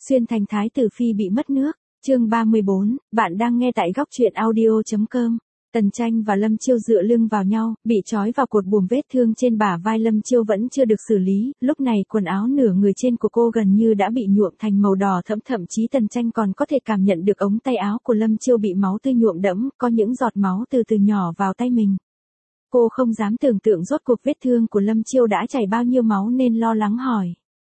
Xuyên thành thái tử phi bị mất nước, chương 34, bạn đang nghe tại góc truyện audio.com. Tần Tranh và Lâm Chiêu dựa lưng vào nhau, bị trói vào cột buồm, vết thương trên bả vai Lâm Chiêu vẫn chưa được xử lý, lúc này quần áo nửa người trên của cô gần như đã bị nhuộm thành màu đỏ thẫm, thậm chí Tần Tranh còn có thể cảm nhận được ống tay áo của Lâm Chiêu bị máu tươi nhuộm đẫm, có những giọt máu từ từ nhỏ vào tay mình. Cô không dám tưởng tượng rốt cuộc vết thương của Lâm Chiêu đã chảy bao nhiêu máu nên lo lắng hỏi.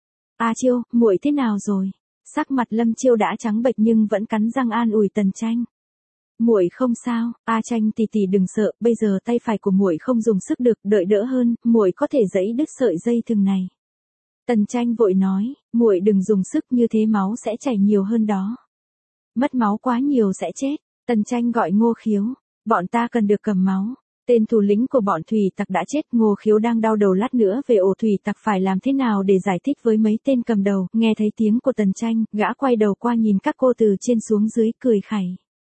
"A Chiêu, muội thế nào rồi?" Sắc mặt Lâm Chiêu đã trắng bệch nhưng vẫn cắn răng an ủi Tần Tranh. "Muội không sao, A Tranh tỷ tỷ đừng sợ, bây giờ tay phải của muội không dùng sức được, đợi đỡ hơn, muội có thể giãy đứt sợi dây thừng này." Tần Tranh vội nói, "Muội đừng dùng sức, như thế máu sẽ chảy nhiều hơn đó. Mất máu quá nhiều sẽ chết." Tần Tranh gọi Ngô Khiếu, "Bọn ta cần được cầm máu." Tên thủ lĩnh của bọn thủy tặc đã chết, Ngô Khiếu đang đau đầu lát nữa về ổ thủy tặc phải làm thế nào để giải thích với mấy tên cầm đầu. Nghe thấy tiếng của Tần Tranh, gã quay đầu qua nhìn các cô từ trên xuống dưới, cười khẩy.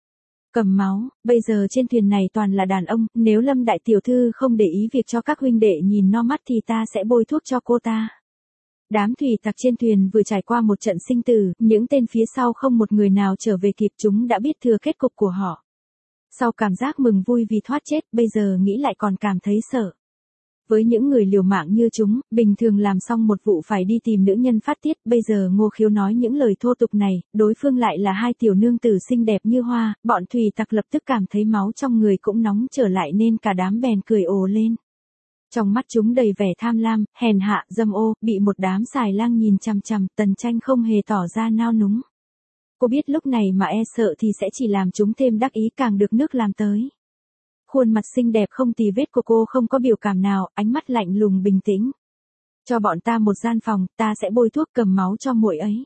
"Cầm máu, bây giờ trên thuyền này toàn là đàn ông, nếu Lâm đại tiểu thư không để ý việc cho các huynh đệ nhìn no mắt thì ta sẽ bôi thuốc cho cô ta." Đám thủy tặc trên thuyền vừa trải qua một trận sinh tử, những tên phía sau không một người nào trở về kịp, chúng đã biết thừa kết cục của họ. Sau cảm giác mừng vui vì thoát chết, bây giờ nghĩ lại còn cảm thấy sợ. Với những người liều mạng như chúng, bình thường làm xong một vụ phải đi tìm nữ nhân phát tiết, bây giờ Ngô Khiếu nói những lời thô tục này, đối phương lại là hai tiểu nương tử xinh đẹp như hoa, bọn thủy tặc lập tức cảm thấy máu trong người cũng nóng trở lại nên cả đám bèn cười ồ lên. Trong mắt chúng đầy vẻ tham lam, hèn hạ, dâm ô, bị một đám xài lang nhìn chằm chằm, Tần Tranh không hề tỏ ra nao núng. Cô biết lúc này mà e sợ thì sẽ chỉ làm chúng thêm đắc ý, càng được nước làm tới. Khuôn mặt xinh đẹp không tì vết của cô không có biểu cảm nào, ánh mắt lạnh lùng bình tĩnh. "Cho bọn ta một gian phòng, ta sẽ bôi thuốc cầm máu cho muội ấy.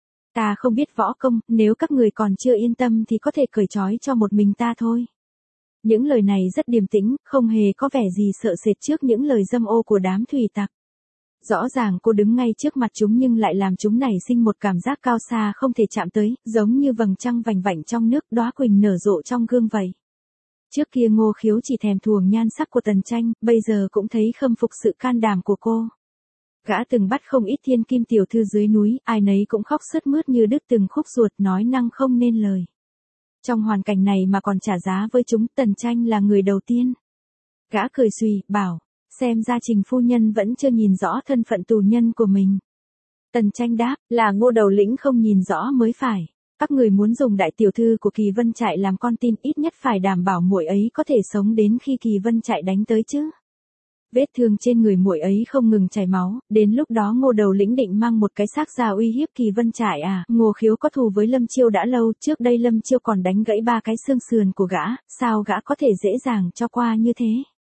Ta không biết võ công, nếu các người còn chưa yên tâm thì có thể cởi trói cho một mình ta thôi." Những lời này rất điềm tĩnh, không hề có vẻ gì sợ sệt trước những lời dâm ô của đám thủy tặc. Rõ ràng cô đứng ngay trước mặt chúng nhưng lại làm chúng nảy sinh một cảm giác cao xa không thể chạm tới, giống như vầng trăng vành vạnh trong nước, đóa quỳnh nở rộ trong gương vậy. Trước kia Ngô Khiếu chỉ thèm thuồng nhan sắc của Tần Tranh, bây giờ cũng thấy khâm phục sự can đảm của cô. Gã từng bắt không ít thiên kim tiểu thư dưới núi, ai nấy cũng khóc sướt mướt như đứt từng khúc ruột, nói năng không nên lời. Trong hoàn cảnh này mà còn trả giá với chúng, Tần Tranh là người đầu tiên. Gã cười suy, bảo, xem ra Trình phu nhân vẫn chưa nhìn rõ thân phận tù nhân của mình. Tần Tranh đáp, là Ngô đầu lĩnh không nhìn rõ mới phải. Các người muốn dùng đại tiểu thư của Kỳ Vân Trại làm con tin, ít nhất phải đảm bảo muội ấy có thể sống đến khi Kỳ Vân Trại đánh tới chứ. Vết thương trên người muội ấy không ngừng chảy máu, đến lúc đó Ngô đầu lĩnh định mang một cái xác ra uy hiếp Kỳ Vân Trại à? Ngô Khiếu có thù với Lâm Chiêu đã lâu, trước đây Lâm Chiêu còn đánh gãy 3 cái xương sườn của gã, sao gã có thể dễ dàng cho qua như thế?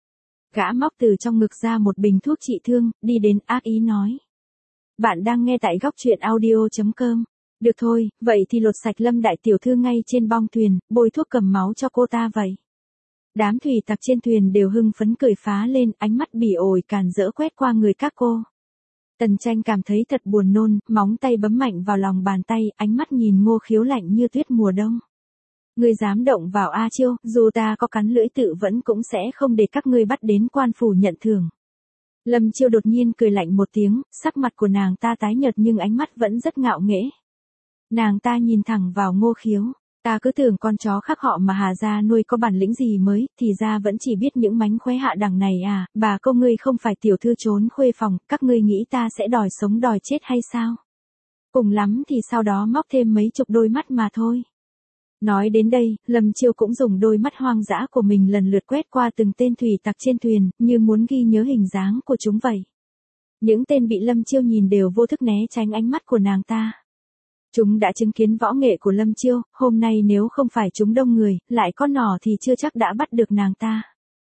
Gã móc từ trong ngực ra một bình thuốc trị thương, đi đến ác ý nói. Bạn đang nghe tại góc truyện audio.com. Được thôi, vậy thì lột sạch Lâm đại tiểu thư ngay trên bong thuyền, bôi thuốc cầm máu cho cô ta vậy. Đám thủy tặc trên thuyền đều hưng phấn cười phá lên, ánh mắt bỉ ổi càn rỡ quét qua người các cô. Tần Tranh cảm thấy thật buồn nôn, móng tay bấm mạnh vào lòng bàn tay, ánh mắt nhìn Ngô Khiếu lạnh như tuyết mùa đông. Ngươi dám động vào A Chiêu, dù ta có cắn lưỡi tự vẫn cũng sẽ không để các ngươi bắt đến quan phủ nhận thưởng. Lâm Chiêu đột nhiên cười lạnh một tiếng, sắc mặt của nàng ta tái nhợt nhưng ánh mắt vẫn rất ngạo nghễ. Nàng ta nhìn thẳng vào Ngô Khiếu. Ta cứ tưởng con chó khác họ mà Hà gia nuôi có bản lĩnh gì mới, thì ra vẫn chỉ biết những mánh khóe hạ đẳng này à? Bà cô ngươi không phải tiểu thư trốn khuê phòng, các ngươi nghĩ ta sẽ đòi sống đòi chết hay sao? Cùng lắm thì sau đó móc thêm mấy chục đôi mắt mà thôi. Nói đến đây, Lâm Chiêu cũng dùng đôi mắt hoang dã của mình lần lượt quét qua từng tên thủy tặc trên thuyền, như muốn ghi nhớ hình dáng của chúng vậy. Những tên bị Lâm Chiêu nhìn đều vô thức né tránh ánh mắt của nàng ta. Chúng đã chứng kiến võ nghệ của Lâm Chiêu, hôm nay nếu không phải chúng đông người, lại có nỏ thì chưa chắc đã bắt được nàng ta.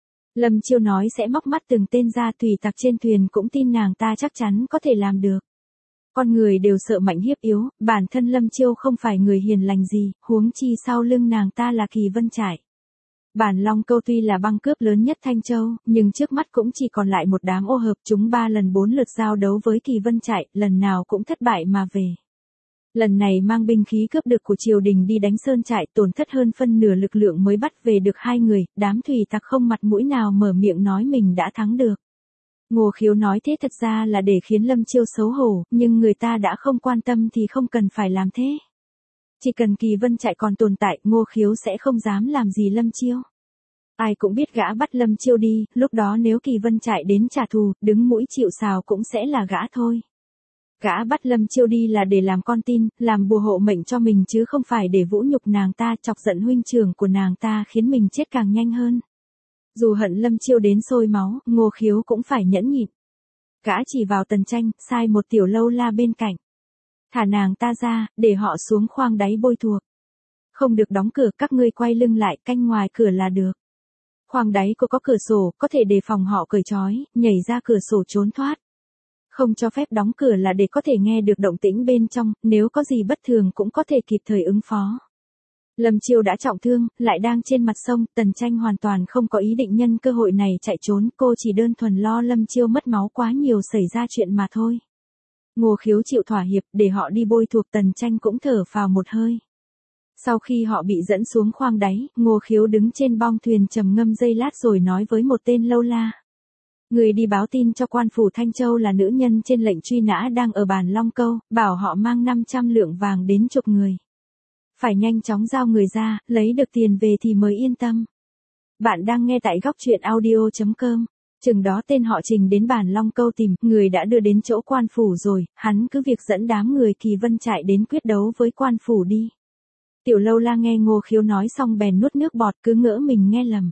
Lâm Chiêu nói sẽ móc mắt từng tên ra, thủy tặc trên thuyền cũng tin nàng ta chắc chắn có thể làm được. Con người đều sợ mạnh hiếp yếu, bản thân Lâm Chiêu không phải người hiền lành gì, huống chi sau lưng nàng ta là Kỳ Vân Trại. Bản Long Câu tuy là băng cướp lớn nhất Thanh Châu, nhưng trước mắt cũng chỉ còn lại một đám ô hợp, chúng 3 lần 4 lượt giao đấu với Kỳ Vân Trại, lần nào cũng thất bại mà về. Lần này mang binh khí cướp được của triều đình đi đánh Sơn Trại, tổn thất hơn phân nửa lực lượng mới bắt về được 2 người, đám thủy tặc không mặt mũi nào mở miệng nói mình đã thắng được. Ngô Khiếu nói thế thật ra là để khiến Lâm Chiêu xấu hổ, nhưng người ta đã không quan tâm thì không cần phải làm thế. Chỉ cần Kỳ Vân Trại còn tồn tại, Ngô Khiếu sẽ không dám làm gì Lâm Chiêu. Ai cũng biết gã bắt Lâm Chiêu đi, lúc đó nếu Kỳ Vân Trại đến trả thù, đứng mũi chịu sào cũng sẽ là gã thôi. Gã bắt Lâm Chiêu đi là để làm con tin, làm bùa hộ mệnh cho mình chứ không phải để vũ nhục nàng ta, chọc giận huynh trưởng của nàng ta khiến mình chết càng nhanh hơn. Dù hận Lâm Chiêu đến sôi máu, Ngô Khiếu cũng phải nhẫn nhịn. Gã chỉ vào Tần Tranh, sai một tiểu lâu la bên cạnh. Thả nàng ta ra, để họ xuống khoang đáy bôi thuốc. Không được đóng cửa, các ngươi quay lưng lại, canh ngoài cửa là được. Khoang đáy có cửa sổ, có thể đề phòng họ cởi trói, nhảy ra cửa sổ trốn thoát. Không cho phép đóng cửa là để có thể nghe được động tĩnh bên trong, nếu có gì bất thường cũng có thể kịp thời ứng phó. Lâm Chiêu đã trọng thương, lại đang trên mặt sông, Tần Tranh hoàn toàn không có ý định nhân cơ hội này chạy trốn, cô chỉ đơn thuần lo Lâm Chiêu mất máu quá nhiều xảy ra chuyện mà thôi. Ngô Khiếu chịu thỏa hiệp, để họ đi bôi thuốc, Tần Tranh cũng thở phào một hơi. Sau khi họ bị dẫn xuống khoang đáy, Ngô Khiếu đứng trên bong thuyền trầm ngâm giây lát rồi nói với một tên lâu la. Người đi báo tin cho quan phủ Thanh Châu là nữ nhân trên lệnh truy nã đang ở Bàn Long Câu, bảo họ mang 500 lượng vàng đến chụp người. Phải nhanh chóng giao người ra, lấy được tiền về thì mới yên tâm. Bạn đang nghe tại góc truyện audio.com. Chừng đó tên họ Trình đến Bàn Long Câu tìm, người đã đưa đến chỗ quan phủ rồi, hắn cứ việc dẫn đám người Kỳ Vân Trại đến quyết đấu với quan phủ đi. Tiểu lâu la nghe Ngô Khiếu nói xong bèn nuốt nước bọt, cứ ngỡ mình nghe lầm.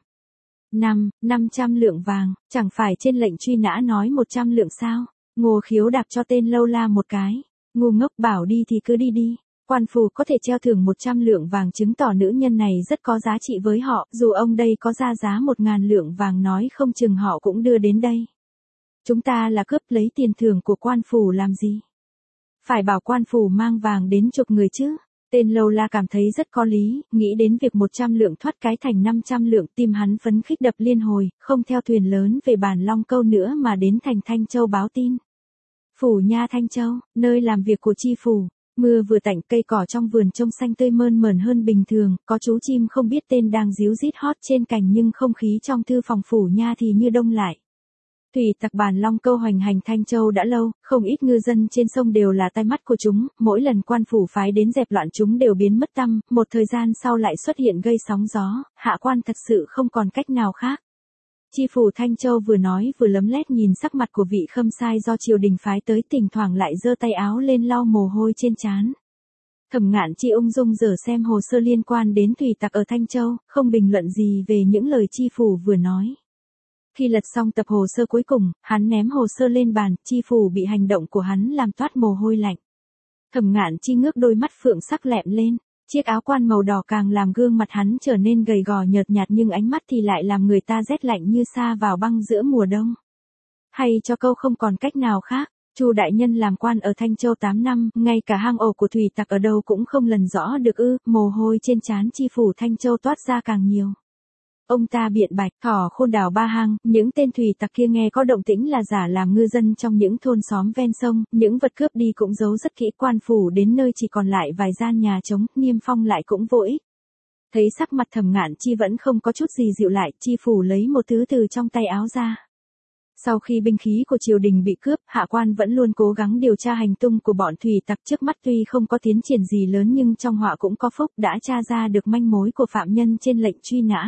500 lượng vàng, chẳng phải trên lệnh truy nã nói 100 lượng sao? Ngô Khiếu đạp cho tên lâu la một cái. Ngu ngốc, bảo đi thì cứ đi đi. Quan phủ có thể treo thưởng 100 lượng vàng chứng tỏ nữ nhân này rất có giá trị với họ, dù ông đây có ra giá 1.000 lượng vàng nói không chừng họ cũng đưa đến đây. Chúng ta là cướp lấy tiền thưởng của quan phủ làm gì? Phải bảo quan phủ mang vàng đến chụp người chứ. Tên lâu la cảm thấy rất có lý, nghĩ đến việc 100 lượng thoát cái thành 500 lượng, tim hắn phấn khích đập liên hồi, không theo thuyền lớn về Bàn Long Câu nữa mà đến thành Thanh Châu báo tin. Phủ nha Thanh Châu, nơi làm việc của chi phủ. Mưa vừa tạnh, cây cỏ trong vườn trông xanh tươi mơn mởn hơn bình thường, có chú chim không biết tên đang ríu rít hót trên cành nhưng không khí trong thư phòng phủ nha thì như đông lại. Thủy tặc Bàn Long Câu hoành hành Thanh Châu đã lâu, không ít ngư dân trên sông đều là tai mắt của chúng, mỗi lần quan phủ phái đến dẹp loạn chúng đều biến mất tăm, một thời gian sau lại xuất hiện gây sóng gió, hạ quan thật sự không còn cách nào khác. Chi phủ Thanh Châu vừa nói vừa lấm lét nhìn sắc mặt của vị khâm sai do triều đình phái tới, thỉnh thoảng lại giơ tay áo lên lau mồ hôi trên trán. Thẩm Ngạn Chi ung dung dở xem hồ sơ liên quan đến thủy tặc ở Thanh Châu, không bình luận gì về những lời chi phủ vừa nói. Khi lật xong tập hồ sơ cuối cùng, hắn ném hồ sơ lên bàn, chi phủ bị hành động của hắn làm toát mồ hôi lạnh. Thẩm Ngạn Chi ngước đôi mắt phượng sắc lẹm lên, chiếc áo quan màu đỏ càng làm gương mặt hắn trở nên gầy gò nhợt nhạt nhưng ánh mắt thì lại làm người ta rét lạnh như sa vào băng giữa mùa đông. Hay cho câu không còn cách nào khác, Chu đại nhân làm quan ở Thanh Châu 8 năm, ngay cả hang ổ của thủy tặc ở đâu cũng không lần rõ được ư? Mồ hôi trên trán chi phủ Thanh Châu toát ra càng nhiều. Ông ta biện bạch, thỏ khôn đào ba hang, những tên thủy tặc kia nghe có động tĩnh là giả làm ngư dân trong những thôn xóm ven sông, những vật cướp đi cũng giấu rất kỹ, quan phủ đến nơi chỉ còn lại vài gian nhà trống, niêm phong lại cũng vô ích. Thấy sắc mặt Thẩm Ngạn Chi vẫn không có chút gì dịu lại, chi phủ lấy một thứ từ trong tay áo ra. Sau khi binh khí của triều đình bị cướp, hạ quan vẫn luôn cố gắng điều tra hành tung của bọn thủy tặc, trước mắt tuy không có tiến triển gì lớn nhưng trong họa cũng có phúc, đã tra ra được manh mối của phạm nhân trên lệnh truy nã.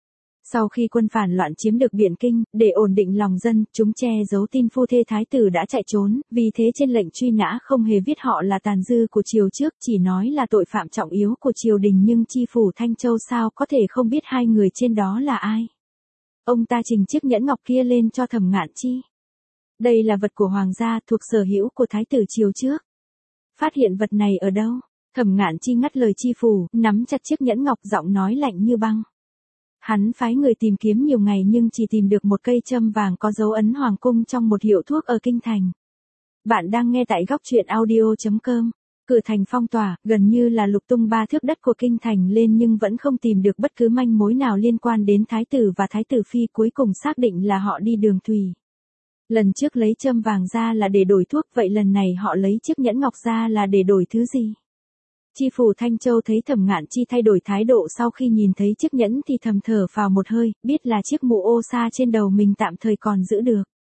Sau khi quân phản loạn chiếm được Biện Kinh, để ổn định lòng dân, chúng che giấu tin phu thê thái tử đã chạy trốn, vì thế trên lệnh truy nã không hề viết họ là tàn dư của triều trước, chỉ nói là tội phạm trọng yếu của triều đình, nhưng chi phủ Thanh Châu sao có thể không biết hai người trên đó là ai. Ông ta trình chiếc nhẫn ngọc kia lên cho Thẩm Ngạn Chi. Đây là vật của hoàng gia, thuộc sở hữu của thái tử triều trước. Phát hiện vật này ở đâu? Thẩm Ngạn Chi ngắt lời chi phủ, nắm chặt chiếc nhẫn ngọc, giọng nói lạnh như băng. Hắn phái người tìm kiếm nhiều ngày nhưng chỉ tìm được một cây châm vàng có dấu ấn hoàng cung trong một hiệu thuốc ở kinh thành. Bạn đang nghe tại góc truyện audio.com. Cửa thành phong tỏa, gần như là lục tung ba thước đất của kinh thành lên nhưng vẫn không tìm được bất cứ manh mối nào liên quan đến thái tử và thái tử phi, cuối cùng xác định là họ đi đường thủy. Lần trước lấy châm vàng ra là để đổi thuốc, vậy lần này họ lấy chiếc nhẫn ngọc ra là để đổi thứ gì? Chi phủ Thanh Châu thấy Thẩm Ngạn Chi thay đổi thái độ sau khi nhìn thấy chiếc nhẫn thì thầm thở phào một hơi, biết là chiếc mũ ô sa trên đầu mình tạm thời còn giữ được.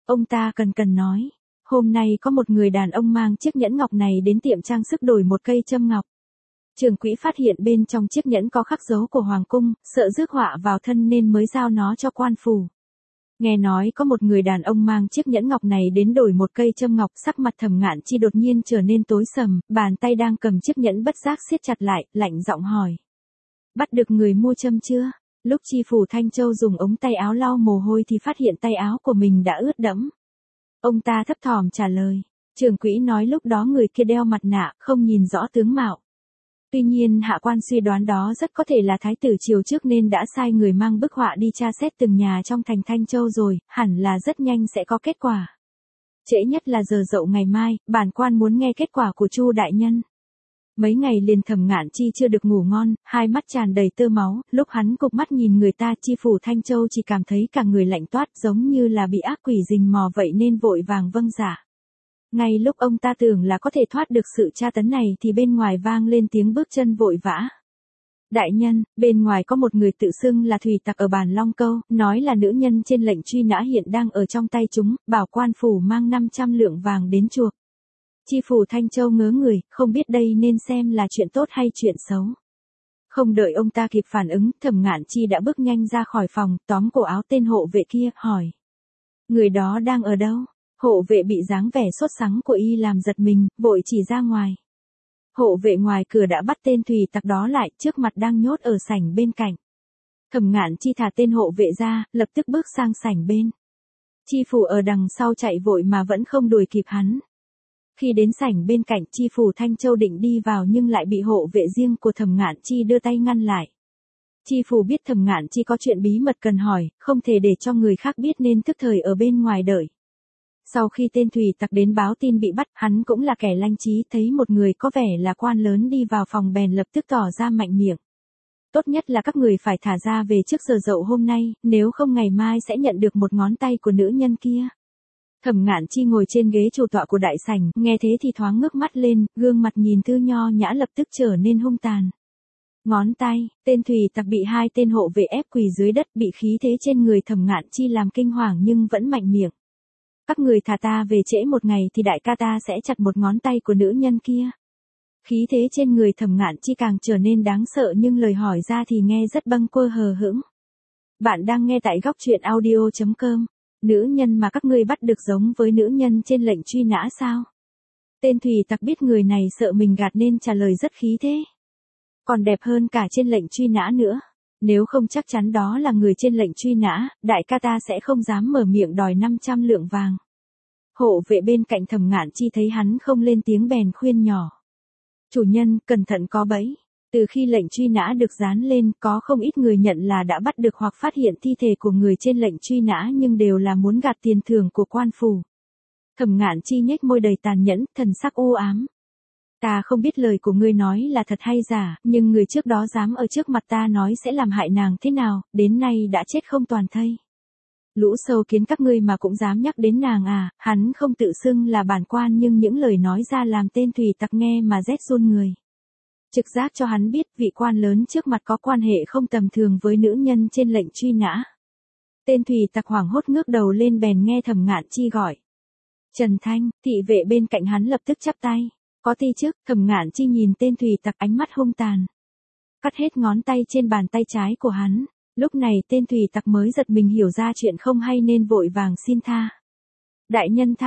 Ông ta cần nói. Hôm nay có một người đàn ông mang chiếc nhẫn ngọc này đến tiệm trang sức đổi một cây châm ngọc. Trưởng quỹ phát hiện bên trong chiếc nhẫn có khắc dấu của Hoàng cung, sợ rước họa vào thân nên mới giao nó cho quan phủ. Nghe nói có một người đàn ông mang chiếc nhẫn ngọc này đến đổi một cây châm ngọc, sắc mặt Thẩm Ngạn Chi đột nhiên trở nên tối sầm, bàn tay đang cầm chiếc nhẫn bất giác siết chặt lại, lạnh giọng hỏi. Bắt được người mua châm chưa? Lúc Chi phủ Thanh Châu dùng ống tay áo lau mồ hôi thì phát hiện tay áo của mình đã ướt đẫm. Ông ta thấp thỏm trả lời. Trưởng quỹ nói lúc đó người kia đeo mặt nạ, không nhìn rõ tướng mạo. Tuy nhiên hạ quan suy đoán đó rất có thể là thái tử triều trước nên đã sai người mang bức họa đi tra xét từng nhà trong thành Thanh Châu rồi, hẳn là rất nhanh sẽ có kết quả. Trễ nhất là giờ dậu ngày mai, bản quan muốn nghe kết quả của Chu đại nhân. Mấy ngày liền Thẩm Ngạn Chi chưa được ngủ ngon, hai mắt tràn đầy tơ máu, lúc hắn cụp mắt nhìn người ta Chi phủ Thanh Châu chỉ cảm thấy cả người lạnh toát giống như là bị ác quỷ rình mò vậy nên vội vàng vâng dạ. Ngay lúc ông ta tưởng là có thể thoát được sự tra tấn này thì bên ngoài vang lên tiếng bước chân vội vã. Đại nhân, bên ngoài có một người tự xưng là thủy tặc ở bản Long Câu, nói là nữ nhân trên lệnh truy nã hiện đang ở trong tay chúng, bảo quan phủ mang 500 lượng vàng đến chuộc. Chi phủ Thanh Châu ngớ người, không biết đây nên xem là chuyện tốt hay chuyện xấu. Không đợi ông ta kịp phản ứng, Thẩm Ngạn Chi đã bước nhanh ra khỏi phòng, tóm cổ áo tên hộ vệ kia, hỏi. Người đó đang ở đâu? Hộ vệ bị dáng vẻ sốt sắng của y làm giật mình, vội chỉ ra ngoài. Hộ vệ ngoài cửa đã bắt tên thủy tặc đó lại, trước mặt đang nhốt ở sảnh bên cạnh. Thẩm Ngạn Chi thả tên hộ vệ ra, lập tức bước sang sảnh bên. Chi phủ ở đằng sau chạy vội mà vẫn không đuổi kịp hắn. Khi đến sảnh bên cạnh, Chi phủ Thanh Châu định đi vào nhưng lại bị hộ vệ riêng của Thẩm Ngạn Chi đưa tay ngăn lại. Chi phủ biết Thẩm Ngạn Chi có chuyện bí mật cần hỏi, không thể để cho người khác biết nên tức thời ở bên ngoài đợi. Sau khi tên thủy tặc đến báo tin bị bắt, hắn cũng là kẻ lanh trí, thấy một người có vẻ là quan lớn đi vào phòng bèn lập tức tỏ ra mạnh miệng. Tốt nhất là các người phải thả ra về trước giờ dậu hôm nay, nếu không ngày mai sẽ nhận được một ngón tay của nữ nhân kia. Thẩm Ngạn Chi ngồi trên ghế chủ tọa của đại sảnh, nghe thế thì thoáng ngước mắt lên, gương mặt nhìn Thư nho nhã lập tức trở nên hung tàn. Ngón tay, tên thủy tặc bị hai tên hộ vệ ép quỳ dưới đất, bị khí thế trên người Thẩm Ngạn Chi làm kinh hoàng nhưng vẫn mạnh miệng. Các người thả ta về trễ một ngày thì đại ca ta sẽ chặt một ngón tay của nữ nhân kia. Khí thế trên người Thẩm Ngạn Chi càng trở nên đáng sợ nhưng lời hỏi ra thì nghe rất bâng quơ hờ hững. Bạn đang nghe tại góc truyện audio.com. Nữ nhân mà các ngươi bắt được giống với nữ nhân trên lệnh truy nã sao? Tên thủy tặc biết người này sợ mình gạt nên trả lời rất khí thế. Còn đẹp hơn cả trên lệnh truy nã nữa. Nếu không chắc chắn đó là người trên lệnh truy nã, đại ca ta sẽ không dám mở miệng đòi 500 lượng vàng. Hộ vệ bên cạnh Thẩm Ngạn Chi thấy hắn không lên tiếng bèn khuyên nhỏ. Chủ nhân, cẩn thận có bẫy. Từ khi lệnh truy nã được dán lên, có không ít người nhận là đã bắt được hoặc phát hiện thi thể của người trên lệnh truy nã nhưng đều là muốn gạt tiền thưởng của quan phủ. Thẩm Ngạn Chi nhếch môi đầy tàn nhẫn, thần sắc u ám. Ta không biết lời của ngươi nói là thật hay giả, nhưng người trước đó dám ở trước mặt ta nói sẽ làm hại nàng thế nào, đến nay đã chết không toàn thây. Lũ sâu kiến các ngươi mà cũng dám nhắc đến nàng à, hắn không tự xưng là bản quan nhưng những lời nói ra làm tên thủy tặc nghe mà rét run người. Trực giác cho hắn biết vị quan lớn trước mặt có quan hệ không tầm thường với nữ nhân trên lệnh truy nã. Tên thủy tặc hoảng hốt ngước đầu lên bèn nghe Thẩm Ngạn Chi gọi. Trần Thanh, thị vệ bên cạnh hắn lập tức chắp tay. Có ti trước, Thẩm Ngạn Chi nhìn tên thủy tặc ánh mắt hung tàn. Cắt hết ngón tay trên bàn tay trái của hắn. Lúc này tên thủy tặc mới giật mình hiểu ra chuyện không hay nên vội vàng xin tha. Đại nhân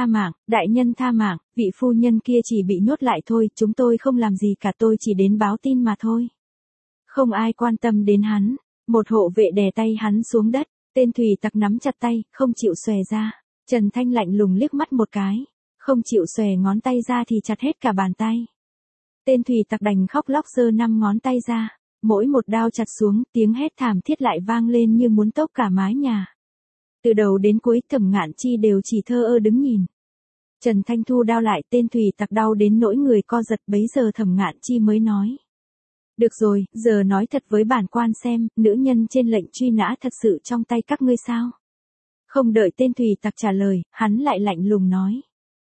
tha mạng, vị phu nhân kia chỉ bị nhốt lại thôi, chúng tôi không làm gì cả, tôi chỉ đến báo tin mà thôi. Không ai quan tâm đến hắn, một hộ vệ đè tay hắn xuống đất, tên thủy tặc nắm chặt tay, không chịu xòe ra. Trần Thanh lạnh lùng liếc mắt một cái, không chịu xòe ngón tay ra thì chặt hết cả bàn tay. Tên thủy tặc đành khóc lóc giơ 5 ngón tay ra, mỗi một đao chặt xuống, tiếng hét thảm thiết lại vang lên như muốn tốc cả mái nhà. Từ đầu đến cuối Thẩm Ngạn Chi đều chỉ thờ ơ đứng nhìn. Trần Thanh thu đao lại, tên thủy tặc đau đến nỗi người co giật, bấy giờ Thẩm Ngạn Chi mới nói. Được rồi, giờ nói thật với bản quan xem, nữ nhân trên lệnh truy nã thật sự trong tay các ngươi sao? Không đợi tên thủy tặc trả lời, hắn lại lạnh lùng nói.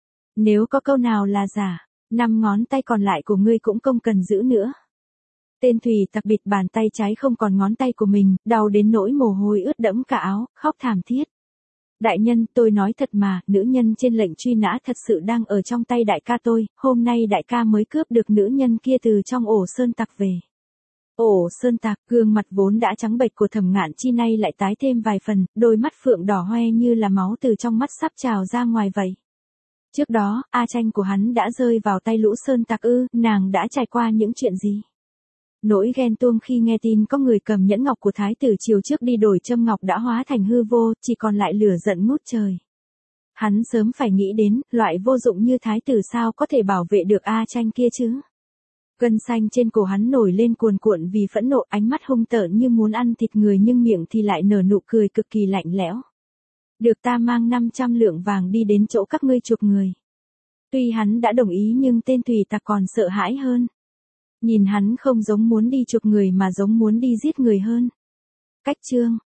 Nếu có câu nào là giả, 5 ngón tay còn lại của ngươi cũng không cần giữ nữa. Tên thủy tặc bịt bàn tay trái không còn ngón tay của mình, đau đến nỗi mồ hôi ướt đẫm cả áo, khóc thảm thiết. Đại nhân, tôi nói thật mà, nữ nhân trên lệnh truy nã thật sự đang ở trong tay đại ca tôi, hôm nay đại ca mới cướp được nữ nhân kia từ trong ổ sơn tặc về. Ổ sơn tặc, gương mặt vốn đã trắng bệch của Thẩm Ngạn Chi nay lại tái thêm vài phần, đôi mắt phượng đỏ hoe như là máu từ trong mắt sắp trào ra ngoài vậy. Trước đó, A Tranh của hắn đã rơi vào tay lũ sơn tặc ư, nàng đã trải qua những chuyện gì? Nỗi ghen tuông khi nghe tin có người cầm nhẫn ngọc của thái tử chiều trước đi đổi châm ngọc đã hóa thành hư vô, chỉ còn lại lửa giận ngút trời. Hắn sớm phải nghĩ đến, loại vô dụng như thái tử sao có thể bảo vệ được A Tranh kia chứ? Gân xanh trên cổ hắn nổi lên cuồn cuộn vì phẫn nộ, ánh mắt hung tợn như muốn ăn thịt người nhưng miệng thì lại nở nụ cười cực kỳ lạnh lẽo. Được ta mang 500 lượng vàng đi đến chỗ các ngươi chuộc người. Tuy hắn đã đồng ý nhưng tên tùy tặc còn sợ hãi hơn. Nhìn hắn không giống muốn đi chuộc người mà giống muốn đi giết người hơn. Cách chương